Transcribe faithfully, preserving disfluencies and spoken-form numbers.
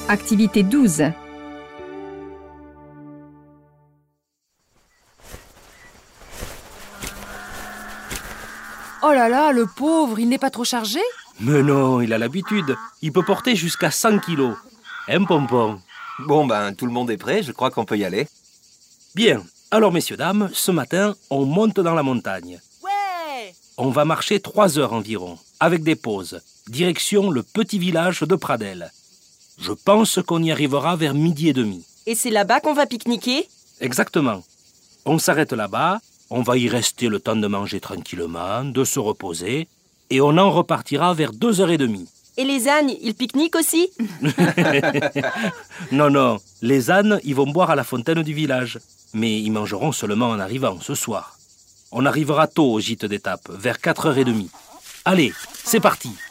Activité douze. Oh là là, le pauvre, il n'est pas trop chargé? Mais non, il a l'habitude. Il peut porter jusqu'à cent kilos. Hein, Pompon? Bon ben, tout le monde est prêt, je crois qu'on peut y aller. Bien. Alors, messieurs, dames, ce matin, on monte dans la montagne. Ouais! On va marcher trois heures environ, avec des pauses. Direction le petit village de Pradelles. Je pense qu'on y arrivera vers midi et demi. Et c'est là-bas qu'on va pique-niquer? Exactement. On s'arrête là-bas, on va y rester le temps de manger tranquillement, de se reposer, et on en repartira vers deux heures et demie. Et les ânes, ils pique-niquent aussi? Non, non, les ânes, ils vont boire à la fontaine du village. Mais ils mangeront seulement en arrivant, ce soir. On arrivera tôt au gîte d'étape, vers quatre heures trente. Allez, c'est parti!